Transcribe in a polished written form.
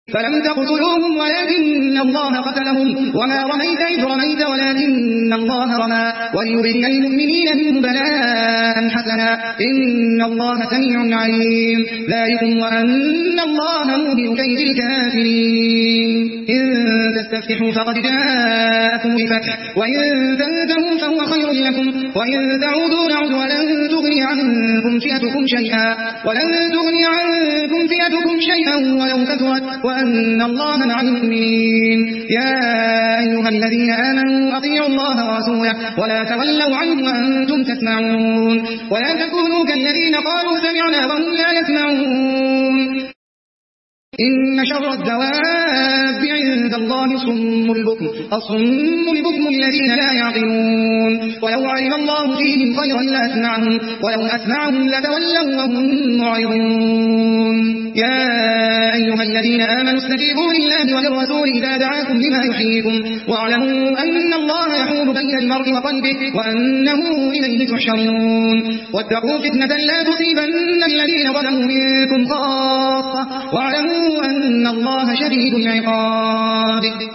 فلم تقتلوهم ولكن الله قتلهم وما رميت إذ رميت ولكن الله رمى وليبلي المؤمنين منه بلاء حسنا إن الله سميع عليم ذلكم وأن الله موهن كيد الكافرين إن تستفتحوا فقد جاءكم الفتح وإن تنتهوا فهو خير لكم وإن تعودوا نعد ولن تغني عنكم فئتكم شيئا ولو كثرت وأن الله مع المؤمنين يا أيها الذين آمنوا أطيعوا الله ورسوله ولا تولوا عنه وأنتم تسمعون ولا تكونوا كالذين قالوا سمعنا وهم لا يسمعون إن شر الدواب عند الله الصم البكم الذين لا يعقلون ولو علم الله فيهم خيرا لأسمعهم ولو أسمعهم لتولوا وهم معرضون يا أيها الذين آمنوا استجيبوا لله وللرسول إذا دعاكم لما يحييكم واعلموا أن الله يحول بين المرء وقلبه وأنه إليه تحشرون واتقوا فتنة لا تصيبن الذين ظلموا منكم خاصة واعلموا أن الله شديد العقاب